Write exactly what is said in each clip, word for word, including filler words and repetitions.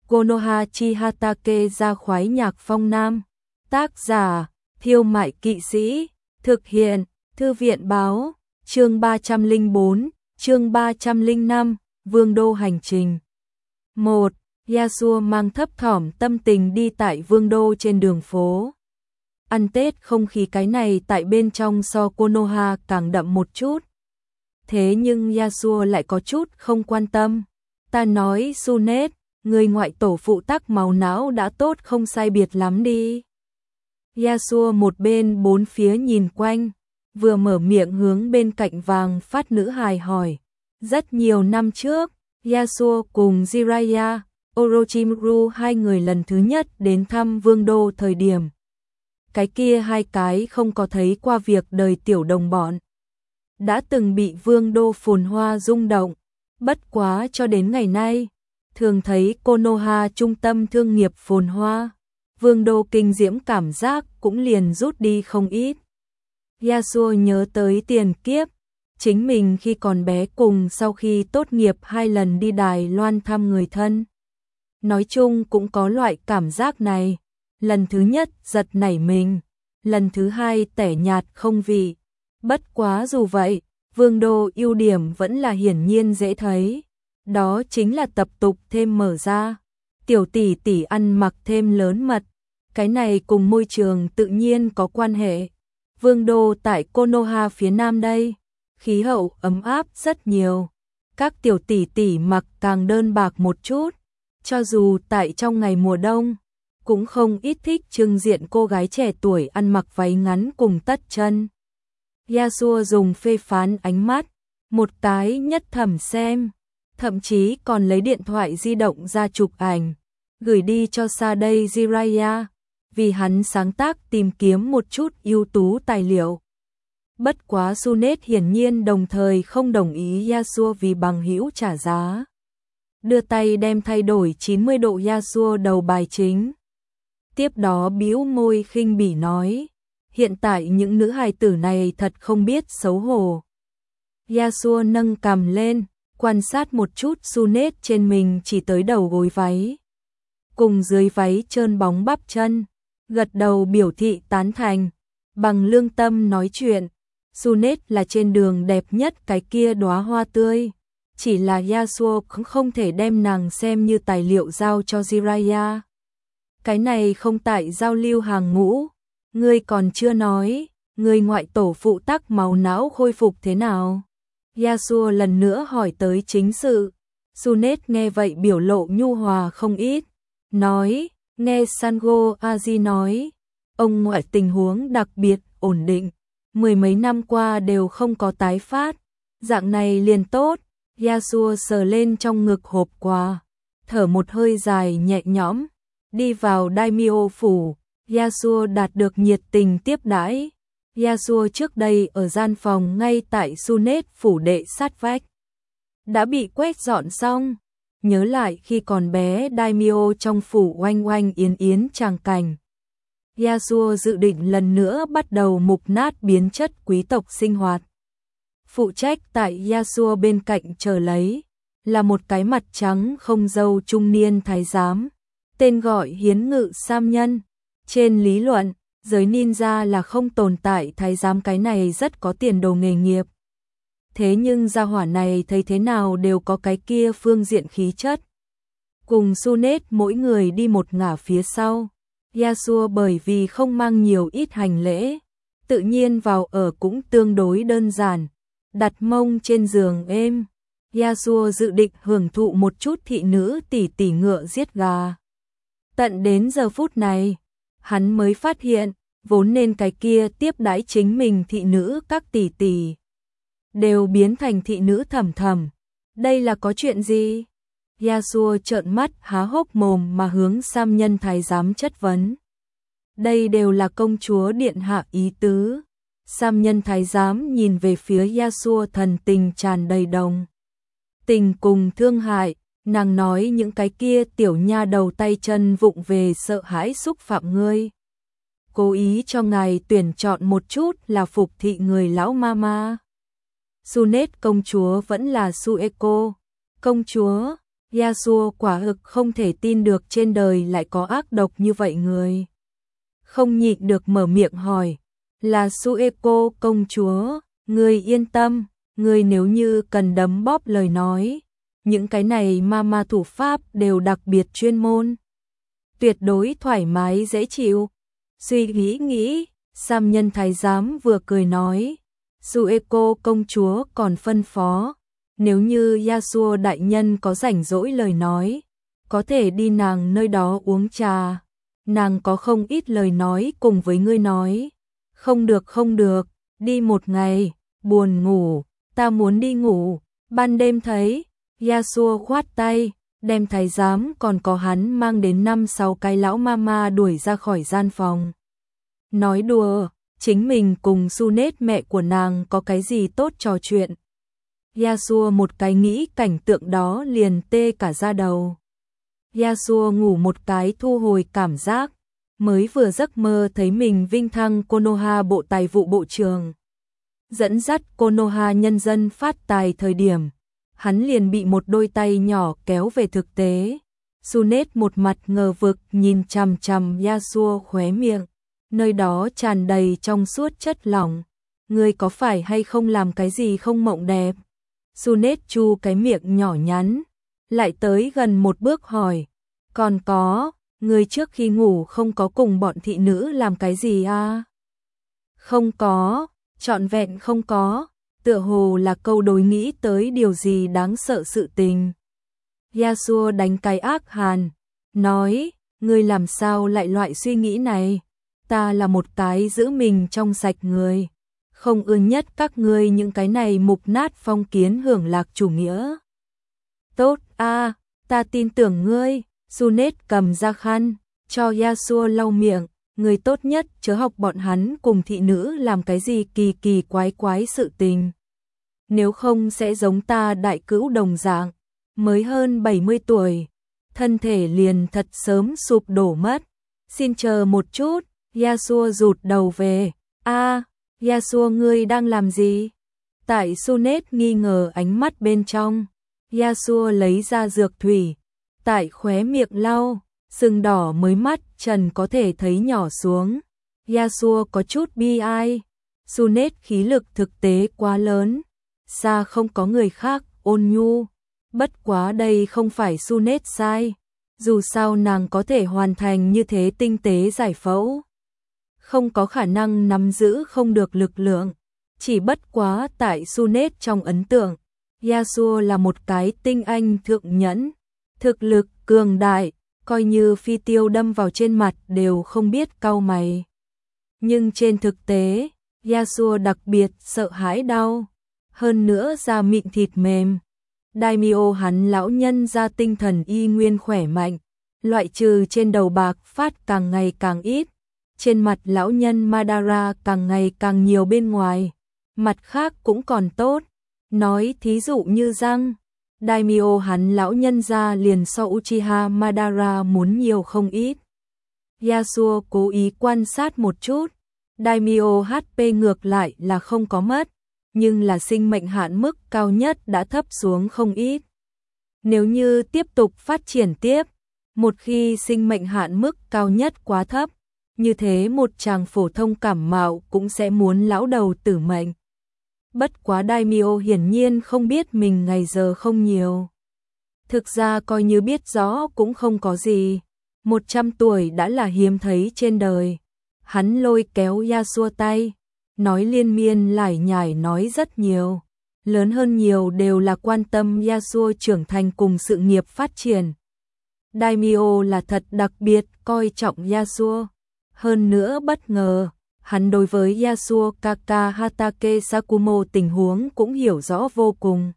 Konoha Chihatake ra khoái nhạc phong nam. Tác giả, Thiêu Mại Kỵ Sĩ. Thực hiện, Thư viện báo. Chương ba trăm lẻ bốn, chương ba trăm lẻ năm, Vương đô hành trình. một. Yasuo mang thấp thỏm tâm tình đi tại Vương đô trên đường phố. Ăn Tết không khí cái này tại bên trong so Konoha càng đậm một chút. Thế nhưng Yasuo lại có chút không quan tâm. Ta nói Sunet, người ngoại tổ phụ tắc màu não đã tốt không sai biệt lắm đi. Yasuo một bên bốn phía nhìn quanh, vừa mở miệng hướng bên cạnh vàng phát nữ hài hỏi. Rất nhiều năm trước, Yasuo cùng Jiraiya, Orochimaru hai người lần thứ nhất đến thăm Vương đô thời điểm. Cái kia hai cái không có thấy qua việc đời tiểu đồng bọn. Đã từng bị Vương đô phồn hoa rung động, bất quá cho đến ngày nay, thường thấy Konoha trung tâm thương nghiệp phồn hoa, Vương đô kinh diễm cảm giác cũng liền rút đi không ít. Yasuo nhớ tới tiền kiếp, chính mình khi còn bé cùng sau khi tốt nghiệp hai lần đi Đài Loan thăm người thân. Nói chung cũng có loại cảm giác này, lần thứ nhất giật nảy mình, lần thứ hai tẻ nhạt không vị. Bất quá dù vậy, Vương đô ưu điểm vẫn là hiển nhiên dễ thấy, đó chính là tập tục thêm mở ra, tiểu tỷ tỷ ăn mặc thêm lớn mật, cái này cùng môi trường tự nhiên có quan hệ. Vương đô tại Konoha phía nam đây, khí hậu ấm áp rất nhiều, các tiểu tỷ tỷ mặc càng đơn bạc một chút, cho dù tại trong ngày mùa đông, cũng không ít thích trưng diện cô gái trẻ tuổi ăn mặc váy ngắn cùng tất chân. Yasuo dùng phê phán ánh mắt, một cái nhất thẩm xem, thậm chí còn lấy điện thoại di động ra chụp ảnh, gửi đi cho xa đây Jiraiya, vì hắn sáng tác tìm kiếm một chút ưu tú tài liệu. Bất quá Sunet hiển nhiên đồng thời không đồng ý Yasuo vì bằng hữu trả giá. Đưa tay đem thay đổi chín mươi độ Yasuo đầu bài chính. Tiếp đó bĩu môi khinh bỉ nói, hiện tại những nữ hài tử này thật không biết xấu hổ. Yasuo nâng cằm lên, quan sát một chút Sunet trên mình chỉ tới đầu gối váy, cùng dưới váy trơn bóng bắp chân, gật đầu biểu thị tán thành, bằng lương tâm nói chuyện. Sunet là trên đường đẹp nhất cái kia đóa hoa tươi, chỉ là Yasuo cũng không thể đem nàng xem như tài liệu giao cho Jiraiya. Cái này không tại giao lưu hàng ngũ, ngươi còn chưa nói, ngươi ngoại tổ phụ tắc màu não khôi phục thế nào? Yasuo lần nữa hỏi tới chính sự. Sunet nghe vậy biểu lộ nhu hòa không ít, nói, nghe Sango Aji nói, ông ngoại tình huống đặc biệt ổn định, mười mấy năm qua đều không có tái phát, dạng này liền tốt. Yasuo sờ lên trong ngực hộp quà, thở một hơi dài nhẹ nhõm, đi vào Daimyo phủ. Yasuo đạt được nhiệt tình tiếp đãi. Yasuo trước đây ở gian phòng ngay tại Sunet phủ đệ sát vách, đã bị quét dọn xong. Nhớ lại khi còn bé Daimyo trong phủ oanh oanh yến yến tràng cảnh, Yasuo dự định lần nữa bắt đầu mục nát biến chất quý tộc sinh hoạt. Phụ trách tại Yasuo bên cạnh chờ lấy, là một cái mặt trắng không râu trung niên thái giám, tên gọi Hiến Ngự Sam Nhân. Trên lý luận, giới ninja là không tồn tại thái giám, cái này rất có tiền đồ nghề nghiệp. Thế nhưng gia hỏa này thấy thế nào đều có cái kia phương diện khí chất. Cùng Sunet mỗi người đi một ngả phía sau. Yasuo bởi vì không mang nhiều ít hành lễ, tự nhiên vào ở cũng tương đối đơn giản, đặt mông trên giường êm. Yasuo dự định hưởng thụ một chút thị nữ tỷ tỷ ngựa giết gà. Tận đến giờ phút này, hắn mới phát hiện, vốn nên cái kia tiếp đãi chính mình thị nữ các tỷ tỷ đều biến thành thị nữ thầm thầm. Đây là có chuyện gì? Yasuo trợn mắt há hốc mồm mà hướng Sam Nhân thái giám chất vấn. Đây đều là công chúa điện hạ ý tứ. Sam Nhân thái giám nhìn về phía Yasuo thần tình tràn đầy đồng tình cùng thương hại. Nàng nói những cái kia tiểu nha đầu tay chân vụng về sợ hãi xúc phạm ngươi, cố ý cho ngài tuyển chọn một chút là phục thị người lão mama. Sunet công chúa vẫn là Sueko công chúa. Yasuo quả thực không thể tin được trên đời lại có ác độc như vậy người. Không nhịn được mở miệng hỏi, là Sueko công chúa, người yên tâm, người nếu như cần đấm bóp lời nói, những cái này ma ma thủ pháp đều đặc biệt chuyên môn. Tuyệt đối thoải mái dễ chịu. Suy nghĩ nghĩ, Sam nhân thái giám vừa cười nói, Sueko công chúa còn phân phó, nếu như Yasuo đại nhân có rảnh rỗi lời nói, có thể đi nàng nơi đó uống trà, nàng có không ít lời nói cùng với ngươi nói. Không được không được, đi một ngày, buồn ngủ, ta muốn đi ngủ. Ban đêm thấy, Yasuo khoát tay, đem thái giám còn có hắn mang đến năm sáu cái lão mama đuổi ra khỏi gian phòng. Nói đùa, chính mình cùng Sunet mẹ của nàng có cái gì tốt trò chuyện. Yasuo một cái nghĩ cảnh tượng đó liền tê cả da đầu. Yasuo ngủ một cái thu hồi cảm giác, mới vừa giấc mơ thấy mình vinh thăng Konoha bộ tài vụ bộ trưởng. Dẫn dắt Konoha nhân dân phát tài thời điểm, hắn liền bị một đôi tay nhỏ kéo về thực tế. Sunet một mặt ngờ vực nhìn chằm chằm Yasuo khóe miệng, nơi đó tràn đầy trong suốt chất lỏng. Ngươi có phải hay không làm cái gì không mộng đẹp? Sunet chu cái miệng nhỏ nhắn, lại tới gần một bước hỏi, còn có, ngươi trước khi ngủ không có cùng bọn thị nữ làm cái gì à? Không có, trọn vẹn không có, tựa hồ là câu đối nghĩ tới điều gì đáng sợ sự tình. Yasuo đánh cái ác hàn, nói, ngươi làm sao lại loại suy nghĩ này? Ta là một cái giữ mình trong sạch người, không ưa nhất các ngươi những cái này mục nát phong kiến hưởng lạc chủ nghĩa. Tốt a, à, ta tin tưởng ngươi. Sunet cầm ra khăn, cho Yasuo lau miệng, người tốt nhất chớ học bọn hắn cùng thị nữ làm cái gì kỳ kỳ quái quái sự tình. Nếu không sẽ giống ta đại cữu đồng dạng, mới hơn bảy mươi tuổi, thân thể liền thật sớm sụp đổ mất. Xin chờ một chút, Yasuo rụt đầu về. A, à, Yasuo ngươi đang làm gì? Tại Sunet nghi ngờ ánh mắt bên trong, Yasuo lấy ra dược thủy, tại khóe miệng lau, sưng đỏ mới mắt trần có thể thấy nhỏ xuống. Yasuo có chút bi ai, Sunet khí lực thực tế quá lớn, xa không có người khác ôn nhu. Bất quá đây không phải Sunet sai, dù sao nàng có thể hoàn thành như thế tinh tế giải phẫu, không có khả năng nắm giữ không được lực lượng. Chỉ bất quá tại Sunet trong ấn tượng, Yasuo là một cái tinh anh thượng nhẫn, thực lực cường đại, coi như phi tiêu đâm vào trên mặt đều không biết cau mày. Nhưng trên thực tế, Yasuo đặc biệt sợ hãi đau, hơn nữa da mịn thịt mềm. Daimyo hắn lão nhân ra tinh thần y nguyên khỏe mạnh, loại trừ trên đầu bạc phát càng ngày càng ít, trên mặt lão nhân Madara càng ngày càng nhiều bên ngoài, mặt khác cũng còn tốt. Nói thí dụ như răng, Daimyo hắn lão nhân ra liền so Uchiha Madara muốn nhiều không ít. Yasuo cố ý quan sát một chút, Daimyo hát pê ngược lại là không có mất, nhưng là sinh mệnh hạn mức cao nhất đã thấp xuống không ít. Nếu như tiếp tục phát triển tiếp, một khi sinh mệnh hạn mức cao nhất quá thấp, như thế một chàng phổ thông cảm mạo cũng sẽ muốn lão đầu tử mệnh. Bất quá Daimyo hiển nhiên không biết mình ngày giờ không nhiều. Thực ra coi như biết rõ cũng không có gì, một trăm tuổi đã là hiếm thấy trên đời. Hắn lôi kéo Yasuo tay, nói liên miên lải nhải nói rất nhiều, lớn hơn nhiều đều là quan tâm Yasuo trưởng thành cùng sự nghiệp phát triển. Daimyo là thật đặc biệt coi trọng Yasuo, hơn nữa bất ngờ, hắn đối với Yasuo Kaka Hatake Sakumo tình huống cũng hiểu rõ vô cùng.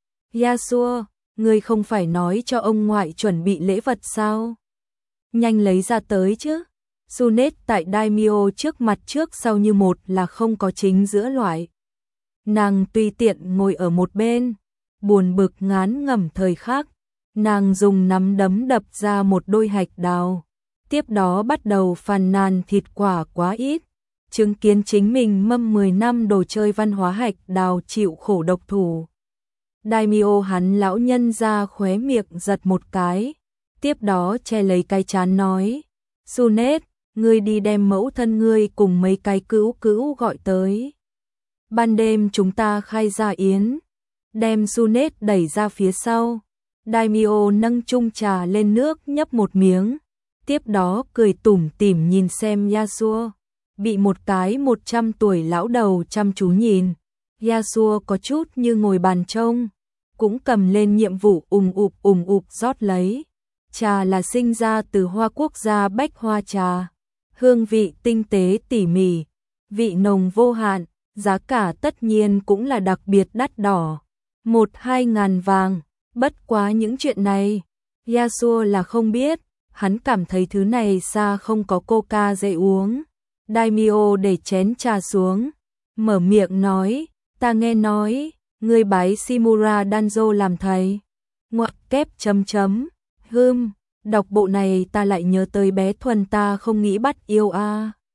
Yasuo, ngươi không phải nói cho ông ngoại chuẩn bị lễ vật sao? Nhanh lấy ra tới chứ. Sunet tại Daimyo trước mặt trước sau như một là không có chính giữa loại. Nàng tùy tiện ngồi ở một bên, buồn bực ngán ngẩm thời khắc, nàng dùng nắm đấm đập ra một đôi hạch đào, tiếp đó bắt đầu phàn nàn thịt quả quá ít, chứng kiến chính mình mâm mười năm đồ chơi văn hóa hạch đào chịu khổ độc thủ. Daimyo hắn lão nhân ra khóe miệng giật một cái, tiếp đó che lấy cái trán nói, Sunet, ngươi đi đem mẫu thân ngươi cùng mấy cái cữu cữu gọi tới. Ban đêm chúng ta khai gia yến, đem Sunet đẩy ra phía sau. Daimyo nâng chung trà lên nước nhấp một miếng, tiếp đó cười tủm tỉm nhìn xem Yasuo, bị một cái một trăm tuổi lão đầu chăm chú nhìn. Yasuo có chút như ngồi bàn trông, cũng cầm lên nhiệm vụ ùm ụp ùm ụp rót lấy. Trà là sinh ra từ hoa quốc gia bách hoa trà, hương vị tinh tế tỉ mỉ, vị nồng vô hạn, giá cả tất nhiên cũng là đặc biệt đắt đỏ, một hai ngàn vàng. Bất quá những chuyện này, Yasuo là không biết, hắn cảm thấy thứ này xa không có coca dễ uống. Daimyo để chén trà xuống, mở miệng nói, ta nghe nói, ngươi bái Shimura Danzo làm thầy. Ngoặc kép chấm chấm, hưm, đọc bộ này ta lại nhớ tới bé Thuần ta không nghĩ bắt yêu a.